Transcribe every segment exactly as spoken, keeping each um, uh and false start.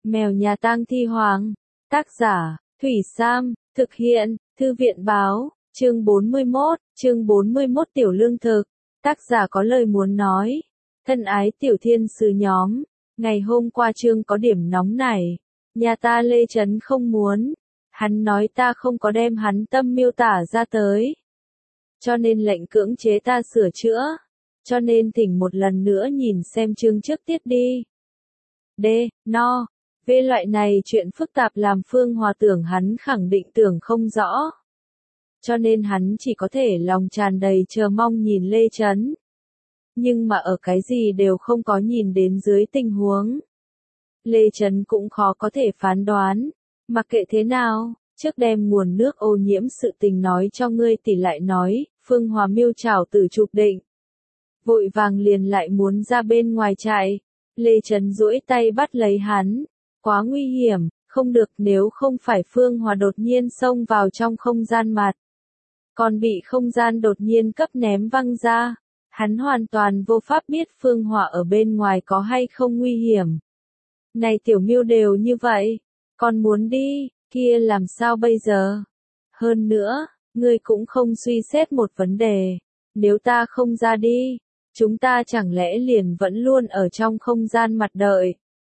Mèo nhà tang thi hoàng. Tác giả, Thủy Sam, thực hiện, Thư viện báo, chương bốn mươi mốt, chương bốn mươi mốt tiểu lương thực. Tác giả có lời muốn nói. Thân ái tiểu thiên sứ nhóm, ngày hôm qua chương có điểm nóng này. Nhà ta Lê Trấn không muốn. Hắn nói ta không có đem hắn tâm miêu tả ra tới. Cho nên lệnh cưỡng chế ta sửa chữa. Cho nên thỉnh một lần nữa nhìn xem chương trước tiết đi. D. No. Về loại này chuyện phức tạp làm Phương Hòa tưởng hắn khẳng định tưởng không rõ. Cho nên hắn chỉ có thể lòng tràn đầy chờ mong nhìn Lê Trấn. Nhưng mà ở cái gì đều không có nhìn đến dưới tình huống. Lê Trấn cũng khó có thể phán đoán. Mặc kệ thế nào, trước đem nguồn nước ô nhiễm sự tình nói cho ngươi tỷ lại nói, Phương Hòa miêu trảo tử chụp định. Vội vàng liền lại muốn ra bên ngoài chạy. Lê Trấn duỗi tay bắt lấy hắn. Quá nguy hiểm, không được nếu không phải Phương Hòa đột nhiên xông vào trong không gian mặt. Còn bị không gian đột nhiên cấp ném văng ra. Hắn hoàn toàn vô pháp biết Phương Hòa ở bên ngoài có hay không nguy hiểm. Này tiểu miêu đều như vậy, còn muốn đi, kia làm sao bây giờ? Hơn nữa, ngươi cũng không suy xét một vấn đề. Nếu ta không ra đi, chúng ta chẳng lẽ liền vẫn luôn ở trong không gian mặt đợi.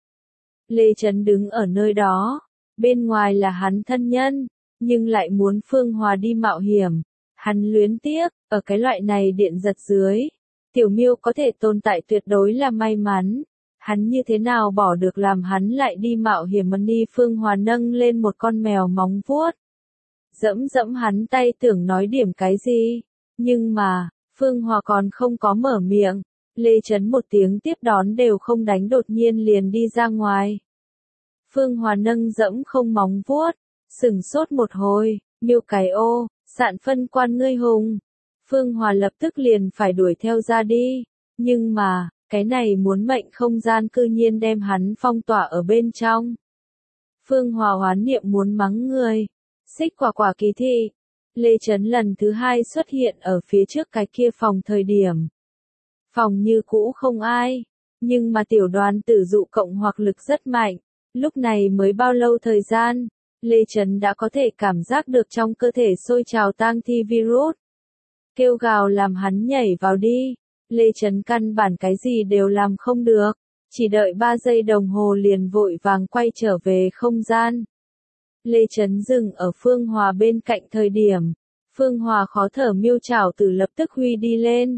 Lê Trấn đứng ở nơi đó, bên ngoài là hắn thân nhân, nhưng lại muốn Phương Hòa đi mạo hiểm. Hắn luyến tiếc, ở cái loại này điện giật dưới, tiểu miêu có thể tồn tại tuyệt đối là may mắn. Hắn như thế nào bỏ được làm hắn lại đi mạo hiểm mà đi. Phương Hòa nâng lên một con mèo móng vuốt. Dẫm dẫm hắn tay tưởng nói điểm cái gì, nhưng mà, Phương Hòa còn không có mở miệng. Lê Trấn một tiếng tiếp đón đều không đánh đột nhiên liền đi ra ngoài. Phương Hòa nâng dẫm không móng vuốt, sửng sốt một hồi, miêu cái ô, sạn phân quan ngươi hùng. Phương Hòa lập tức liền phải đuổi theo ra đi, nhưng mà, cái này muốn mệnh không gian cư nhiên đem hắn phong tỏa ở bên trong. Phương Hòa hoán niệm muốn mắng người, xích quả quả kỳ thị. Lê Trấn lần thứ hai xuất hiện ở phía trước cái kia phòng thời điểm. Phòng như cũ không ai, nhưng mà tiểu đoàn tử dụ cộng hoặc lực rất mạnh. Lúc này mới bao lâu thời gian, Lê Trấn đã có thể cảm giác được trong cơ thể sôi trào tang thi virus. Kêu gào làm hắn nhảy vào đi. Lê Trấn căn bản cái gì đều làm không được, chỉ đợi ba giây đồng hồ liền vội vàng quay trở về không gian. Lê Trấn dừng ở Phương Hòa bên cạnh thời điểm, Phương Hòa khó thở miêu trảo tử lập tức huy đi lên.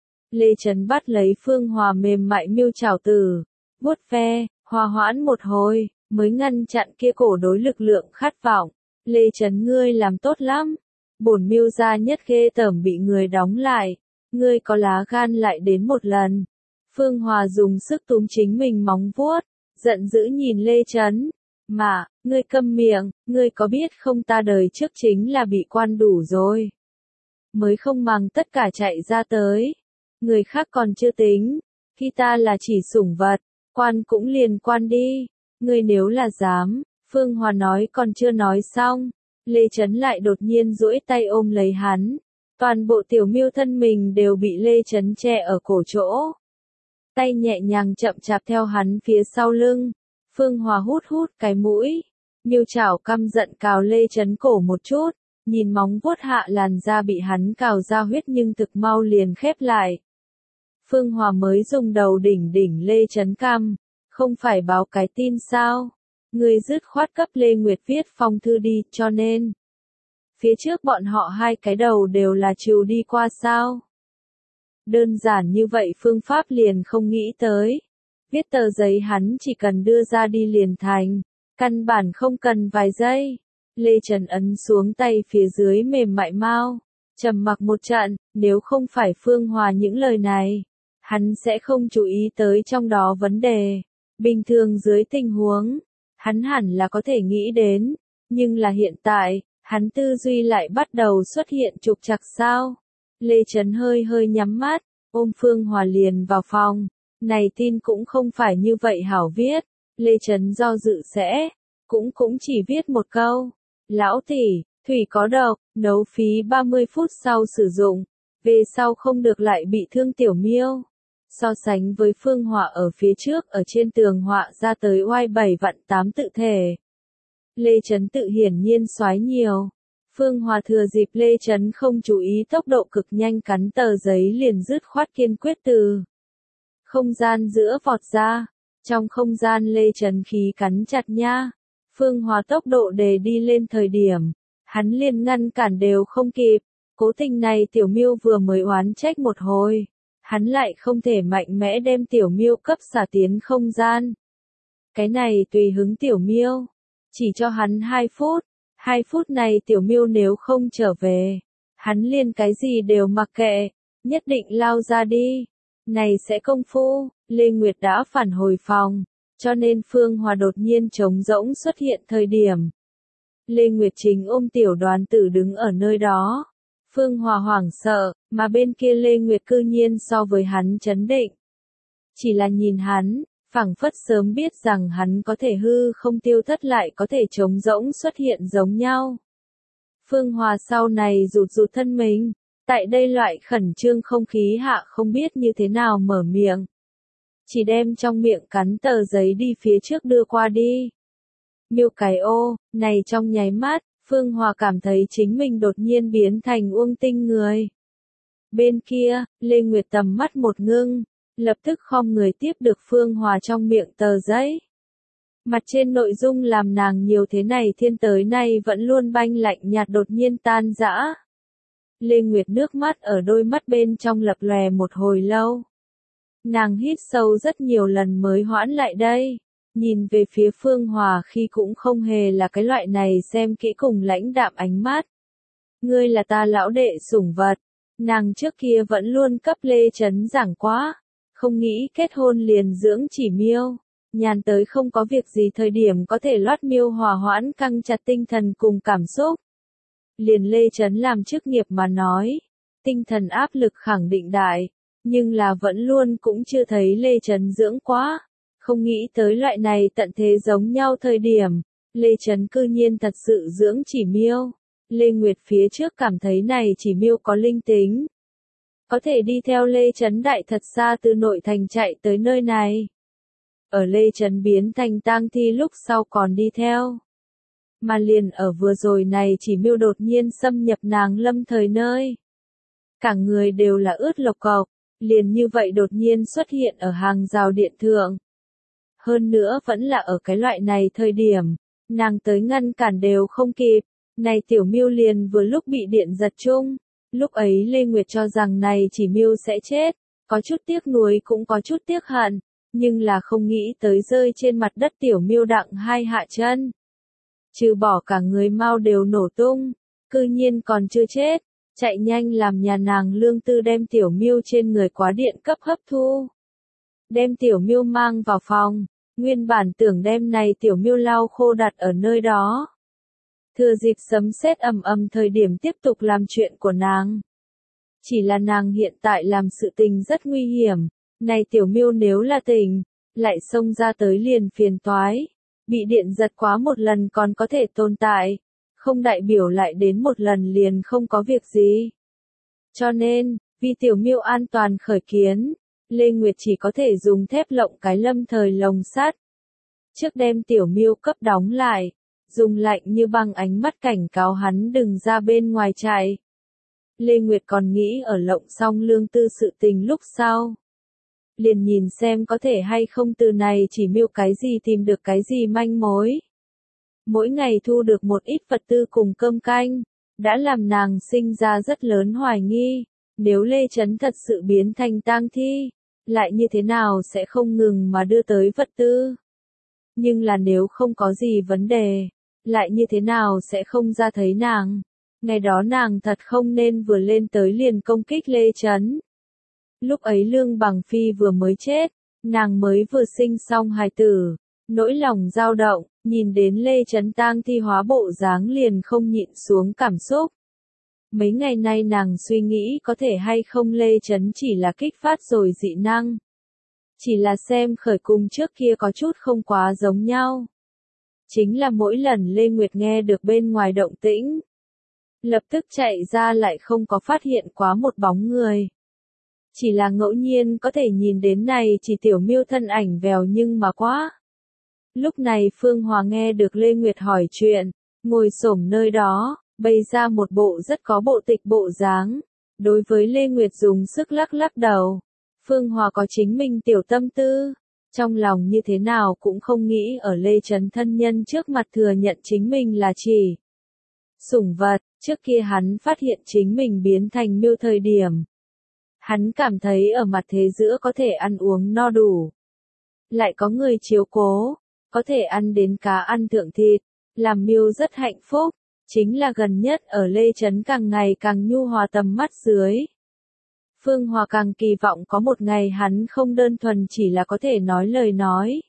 Lê Trấn bắt lấy Phương Hòa mềm mại miêu trảo tử, vuốt ve, hòa hoãn một hồi, mới ngăn chặn kia cổ đối lực lượng khát vọng. Lê Trấn ngươi làm tốt lắm, bổn miêu gia nhất ghê tởm bị người đóng lại, ngươi có lá gan lại đến một lần. Phương Hòa dùng sức túm chính mình móng vuốt, giận dữ nhìn Lê Trấn. Mà, ngươi câm miệng, ngươi có biết không ta đời trước chính là bị quan đủ rồi. Mới không màng tất cả chạy ra tới. Người khác còn chưa tính, khi ta là chỉ sủng vật, quan cũng liền quan đi. Ngươi nếu là dám, Phương Hòa nói còn chưa nói xong. Lê Trấn lại đột nhiên duỗi tay ôm lấy hắn. Toàn bộ tiểu miêu thân mình đều bị Lê Trấn che ở cổ chỗ. Tay nhẹ nhàng chậm chạp theo hắn phía sau lưng. Phương Hòa hút hút cái mũi. Miêu chảo căm giận cào Lê Trấn cổ một chút. Nhìn móng vuốt hạ làn da bị hắn cào ra huyết nhưng thực mau liền khép lại. Phương Hòa mới dùng đầu đỉnh đỉnh Lê Trấn cằm. Không phải báo cái tin sao? Người dứt khoát cấp Lê Nguyệt viết phong thư đi, cho nên. Phía trước bọn họ hai cái đầu đều là trừ đi qua sao? Đơn giản như vậy phương pháp liền không nghĩ tới. Viết tờ giấy hắn chỉ cần đưa ra đi liền thành. Căn bản không cần vài giây. Lê Trấn ấn xuống tay phía dưới mềm mại mau. Trầm mặc một trận, nếu không phải Phương Hòa những lời này. Hắn sẽ không chú ý tới trong đó vấn đề. Bình thường dưới tình huống, hắn hẳn là có thể nghĩ đến. Nhưng là hiện tại, hắn tư duy lại bắt đầu xuất hiện trục trặc sao. Lê Trấn hơi hơi nhắm mắt, ôm Phương Hòa liền vào phòng. Này tin cũng không phải như vậy hảo viết. Lê Trấn do dự sẽ, cũng cũng chỉ viết một câu. Lão tỷ, thủy có độc, nấu phí ba mươi phút sau sử dụng. Về sau không được lại bị thương tiểu miêu. So sánh với Phương Hòa ở phía trước ở trên tường họa ra tới oai bảy vạn tám tự thể. Lê Chấn tự hiển nhiên soái nhiều. Phương Hòa thừa dịp Lê Chấn không chú ý tốc độ cực nhanh cắn tờ giấy liền dứt khoát kiên quyết từ không gian giữa vọt ra. Trong không gian Lê Chấn khí cắn chặt nha. Phương Hòa tốc độ đề đi lên thời điểm, hắn liền ngăn cản đều không kịp. Cố tình này Tiểu Miêu vừa mới oán trách một hồi, hắn lại không thể mạnh mẽ đem Tiểu Miêu cấp xả tiến không gian. Cái này tùy hứng Tiểu Miêu, chỉ cho hắn hai phút, hai phút này Tiểu Miêu nếu không trở về, hắn liền cái gì đều mặc kệ, nhất định lao ra đi. Này sẽ công phu, Lê Nguyệt đã phản hồi phòng, cho nên Phương Hòa đột nhiên trống rỗng xuất hiện thời điểm. Lê Nguyệt chính ôm Tiểu Đoàn Tử đứng ở nơi đó. Phương Hòa hoảng sợ, mà bên kia Lê Nguyệt cư nhiên so với hắn chấn định. Chỉ là nhìn hắn, phảng phất sớm biết rằng hắn có thể hư không tiêu thất lại có thể trống rỗng xuất hiện giống nhau. Phương Hòa sau này rụt rụt thân mình, tại đây loại khẩn trương không khí hạ không biết như thế nào mở miệng. Chỉ đem trong miệng cắn tờ giấy đi phía trước đưa qua đi. Miêu cái ô, này trong nháy mắt, Phương Hòa cảm thấy chính mình đột nhiên biến thành Uông Tinh người. Bên kia, Lê Nguyệt tầm mắt một ngưng, lập tức khom người tiếp được Phương Hòa trong miệng tờ giấy. Mặt trên nội dung làm nàng nhiều thế này thiên tới nay vẫn luôn banh lạnh nhạt đột nhiên tan rã. Lê Nguyệt nước mắt ở đôi mắt bên trong lập lòe một hồi lâu. Nàng hít sâu rất nhiều lần mới hoãn lại đây. Nhìn về phía Phương Hòa khi cũng không hề là cái loại này xem kỹ cùng lãnh đạm ánh mắt. Ngươi là ta lão đệ sủng vật. Nàng trước kia vẫn luôn cấp Lê Chấn giảng quá. Không nghĩ kết hôn liền dưỡng chỉ Miêu. Nhàn tới không có việc gì thời điểm có thể loát Miêu hòa hoãn căng chặt tinh thần cùng cảm xúc. Liền Lê Chấn làm chức nghiệp mà nói. Tinh thần áp lực khẳng định đại. Nhưng là vẫn luôn cũng chưa thấy Lê Chấn dưỡng quá. Không nghĩ tới loại này tận thế giống nhau thời điểm, Lê Chấn cư nhiên thật sự dưỡng chỉ Miêu. Lê Nguyệt phía trước cảm thấy này chỉ Miêu có linh tính. Có thể đi theo Lê Chấn đại thật xa từ nội thành chạy tới nơi này. Ở Lê Chấn biến thành tang thi lúc sau còn đi theo. Mà liền ở vừa rồi này chỉ Miêu đột nhiên xâm nhập nàng lâm thời nơi. Cả người đều là ướt lộc cộc, liền như vậy đột nhiên xuất hiện ở hàng rào điện thượng. Hơn nữa vẫn là ở cái loại này thời điểm, nàng tới ngăn cản đều không kịp, này tiểu Miêu liền vừa lúc bị điện giật chung, lúc ấy Lê Nguyệt cho rằng này chỉ Miêu sẽ chết, có chút tiếc nuối cũng có chút tiếc hận, nhưng là không nghĩ tới rơi trên mặt đất tiểu Miêu đặng hai hạ chân. Trừ bỏ cả người mau đều nổ tung, cư nhiên còn chưa chết, chạy nhanh làm nhà nàng Lương Tư đem tiểu Miêu trên người quá điện cấp hấp thu. Đem tiểu Miêu mang vào phòng. Nguyên bản tưởng đem này tiểu Miêu lau khô đặt ở nơi đó. Thừa dịp sấm sét ầm ầm thời điểm tiếp tục làm chuyện của nàng. Chỉ là nàng hiện tại làm sự tình rất nguy hiểm. Này tiểu Miêu nếu là tỉnh, lại xông ra tới liền phiền toái. Bị điện giật quá một lần còn có thể tồn tại. Không đại biểu lại đến một lần liền không có việc gì. Cho nên, vì tiểu Miêu an toàn khởi kiến. Lê Nguyệt chỉ có thể dùng thép lộng cái lâm thời lồng sắt. Trước đem tiểu Miêu cấp đóng lại, dùng lạnh như băng ánh mắt cảnh cáo hắn đừng ra bên ngoài chạy. Lê Nguyệt còn nghĩ ở lộng xong Lương Tư sự tình lúc sau. Liền nhìn xem có thể hay không từ này chỉ Miêu cái gì tìm được cái gì manh mối. Mỗi ngày thu được một ít vật tư cùng cơm canh, đã làm nàng sinh ra rất lớn hoài nghi. Nếu Lê Chấn thật sự biến thành tang thi, lại như thế nào sẽ không ngừng mà đưa tới vật tư. Nhưng là nếu không có gì vấn đề, lại như thế nào sẽ không ra thấy nàng. Ngày đó nàng thật không nên vừa lên tới liền công kích Lê Chấn. Lúc ấy Lương Bằng Phi vừa mới chết, nàng mới vừa sinh xong hài tử, nỗi lòng dao động, nhìn đến Lê Chấn tang thi hóa bộ dáng liền không nhịn xuống cảm xúc. Mấy ngày nay nàng suy nghĩ có thể hay không Lê Chấn chỉ là kích phát rồi dị năng. Chỉ là xem khởi cùng trước kia có chút không quá giống nhau. Chính là mỗi lần Lê Nguyệt nghe được bên ngoài động tĩnh, lập tức chạy ra lại không có phát hiện quá một bóng người. Chỉ là ngẫu nhiên có thể nhìn đến này chỉ tiểu miêu thân ảnh vèo nhưng mà quá. Lúc này Phương Hòa nghe được Lê Nguyệt hỏi chuyện, ngồi xổm nơi đó, bày ra một bộ rất có bộ tịch bộ dáng. Đối với Lê Nguyệt dùng sức lắc lắc đầu. Phương Hòa có chính mình tiểu tâm tư. Trong lòng như thế nào cũng không nghĩ ở Lê Trấn thân nhân trước mặt thừa nhận chính mình là chỉ sủng vật. Trước kia hắn phát hiện chính mình biến thành miêu thời điểm. Hắn cảm thấy ở mặt thế giữa có thể ăn uống no đủ. Lại có người chiếu cố, có thể ăn đến cá ăn thượng thịt, làm miêu rất hạnh phúc. Chính là gần nhất ở Lê Trấn càng ngày càng nhu hòa tầm mắt dưới. Phương Hòa càng kỳ vọng có một ngày hắn không đơn thuần chỉ là có thể nói lời nói.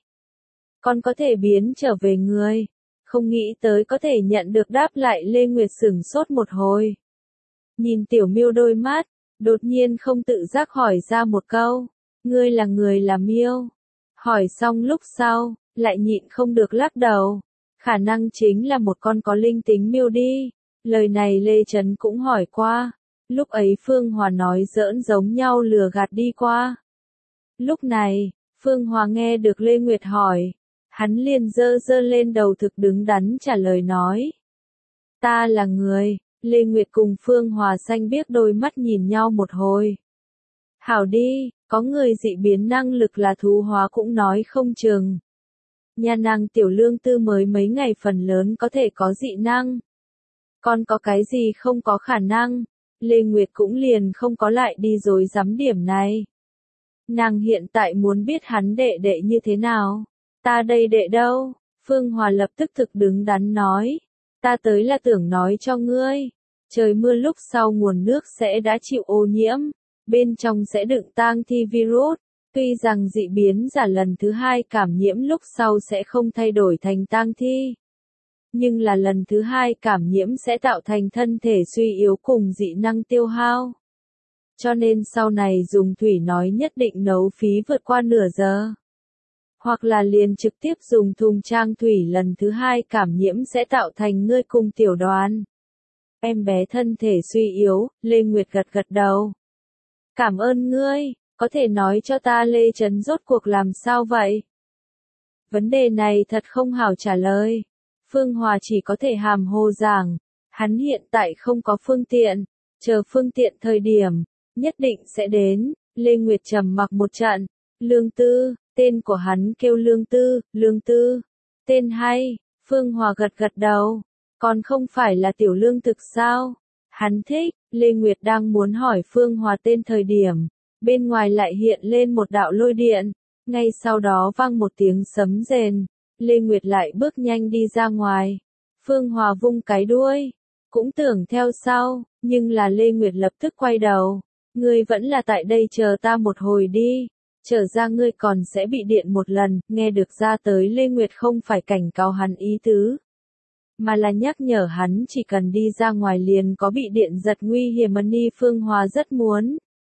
Còn có thể biến trở về người. Không nghĩ tới có thể nhận được đáp lại. Lê Nguyệt sửng sốt một hồi. Nhìn tiểu miêu đôi mắt, đột nhiên không tự giác hỏi ra một câu. Ngươi là người là miêu. Hỏi xong lúc sau, lại nhịn không được lắc đầu. Khả năng chính là một con có linh tính miêu đi. Lời này Lê Trấn cũng hỏi qua. Lúc ấy Phương Hòa nói giỡn giống nhau lừa gạt đi qua. Lúc này, Phương Hòa nghe được Lê Nguyệt hỏi. Hắn liền dơ dơ lên đầu thực đứng đắn trả lời nói. Ta là người. Lê Nguyệt cùng Phương Hòa xanh biếc đôi mắt nhìn nhau một hồi. Hảo đi, có người dị biến năng lực là thú hóa cũng nói không chừng. Nhà nàng tiểu lương tư mới mấy ngày phần lớn có thể có dị năng. Còn có cái gì không có khả năng, Lê Nguyệt cũng liền không có lại đi dối dám điểm này. Nàng hiện tại muốn biết hắn đệ đệ như thế nào. Ta đây đệ đâu? Phương Hòa lập tức thực đứng đắn nói. Ta tới là tưởng nói cho ngươi. Trời mưa lúc sau nguồn nước sẽ đã chịu ô nhiễm. Bên trong sẽ đựng tang thi virus. Tuy rằng dị biến giả lần thứ hai cảm nhiễm lúc sau sẽ không thay đổi thành tang thi. Nhưng là lần thứ hai cảm nhiễm sẽ tạo thành thân thể suy yếu cùng dị năng tiêu hao. Cho nên sau này dùng thủy nói nhất định nấu phí vượt qua nửa giờ. Hoặc là liền trực tiếp dùng thùng trang thủy lần thứ hai cảm nhiễm sẽ tạo thành ngươi cùng tiểu đoàn. Em bé thân thể suy yếu, Lê Nguyệt gật gật đầu. Cảm ơn ngươi, có thể nói cho ta Lê Trấn rốt cuộc làm sao vậy? Vấn đề này thật không hảo trả lời. Phương Hòa chỉ có thể hàm hồ giảng, hắn hiện tại không có phương tiện, chờ phương tiện thời điểm, nhất định sẽ đến. Lê Nguyệt trầm mặc một trận. Lương Tư, tên của hắn kêu Lương Tư, Lương Tư. Tên hay, Phương Hòa gật gật đầu. Còn không phải là tiểu lương thực sao? Hắn thích. Lê Nguyệt đang muốn hỏi Phương Hòa tên thời điểm, bên ngoài lại hiện lên một đạo lôi điện, ngay sau đó vang một tiếng sấm rền. Lê Nguyệt lại bước nhanh đi ra ngoài. Phương Hòa vung cái đuôi, cũng tưởng theo sau, nhưng là Lê Nguyệt lập tức quay đầu. Ngươi vẫn là tại đây chờ ta một hồi đi, trở ra ngươi còn sẽ bị điện một lần. Nghe được ra tới Lê Nguyệt không phải cảnh cáo hắn ý tứ, mà là nhắc nhở hắn chỉ cần đi ra ngoài liền có bị điện giật nguy hiểm. Ni Phương Hòa rất muốn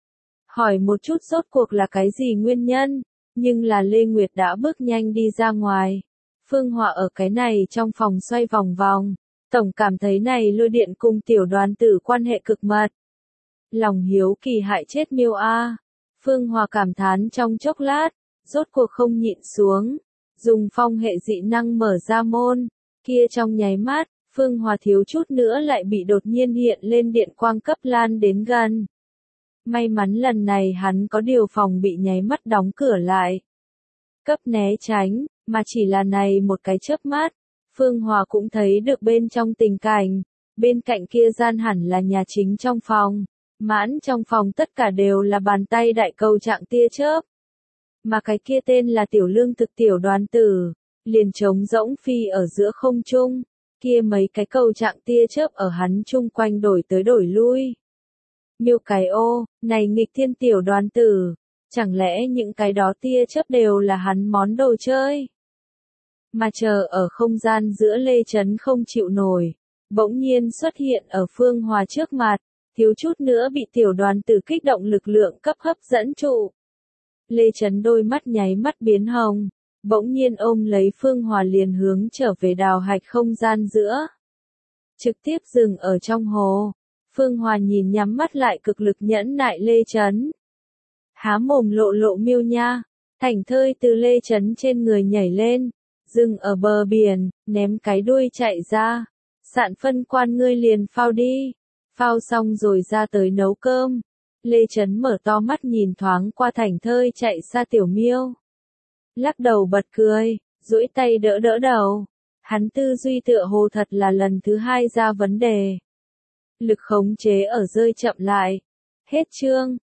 hỏi một chút rốt cuộc là cái gì nguyên nhân, nhưng là Lê Nguyệt đã bước nhanh đi ra ngoài. Phương Hòa ở cái này trong phòng xoay vòng vòng, tổng cảm thấy này lôi điện cùng tiểu đoàn tử quan hệ cực mật. Lòng hiếu kỳ hại chết miêu a. Phương Hòa cảm thán trong chốc lát, rốt cuộc không nhịn xuống, dùng phong hệ dị năng mở ra môn, kia trong nháy mắt, Phương Hòa thiếu chút nữa lại bị đột nhiên hiện lên điện quang cấp lan đến gần. May mắn lần này hắn có điều phòng bị nháy mắt đóng cửa lại. Cấp né tránh, mà chỉ là này một cái chớp mắt, Phương Hòa cũng thấy được bên trong tình cảnh, bên cạnh kia gian hẳn là nhà chính trong phòng, mãn trong phòng tất cả đều là bàn tay đại cầu trạng tia chớp. Mà cái kia tên là tiểu lương thực tiểu đoàn tử, liền trống rỗng phi ở giữa không trung, kia mấy cái cầu trạng tia chớp ở hắn chung quanh đổi tới đổi lui. Miêu cái ô, này nghịch thiên tiểu đoàn tử, chẳng lẽ những cái đó tia chớp đều là hắn món đồ chơi? Mà chờ ở không gian giữa Lê Trấn không chịu nổi, bỗng nhiên xuất hiện ở Phương Hòa trước mặt, thiếu chút nữa bị tiểu đoàn tử kích động lực lượng cấp hấp dẫn trụ. Lê Trấn đôi mắt nháy mắt biến hồng, bỗng nhiên ôm lấy Phương Hòa liền hướng trở về đào hạch không gian giữa. Trực tiếp dừng ở trong hồ. Phương Hòa nhìn nhắm mắt lại cực lực nhẫn nại Lê Trấn. há mồm lộ lộ miêu nha. Thảnh thơi từ Lê Chấn trên người nhảy lên, dừng ở bờ biển, ném cái đuôi chạy ra. Sạn phân quan ngươi liền phao đi. Phao xong rồi ra tới nấu cơm. Lê Chấn mở to mắt nhìn thoáng qua thảnh thơi chạy xa tiểu miêu. Lắc đầu bật cười, duỗi tay đỡ đỡ đầu. Hắn tư duy tựa hồ thật là lần thứ hai ra vấn đề. Lực khống chế ở rơi chậm lại. Hết chương.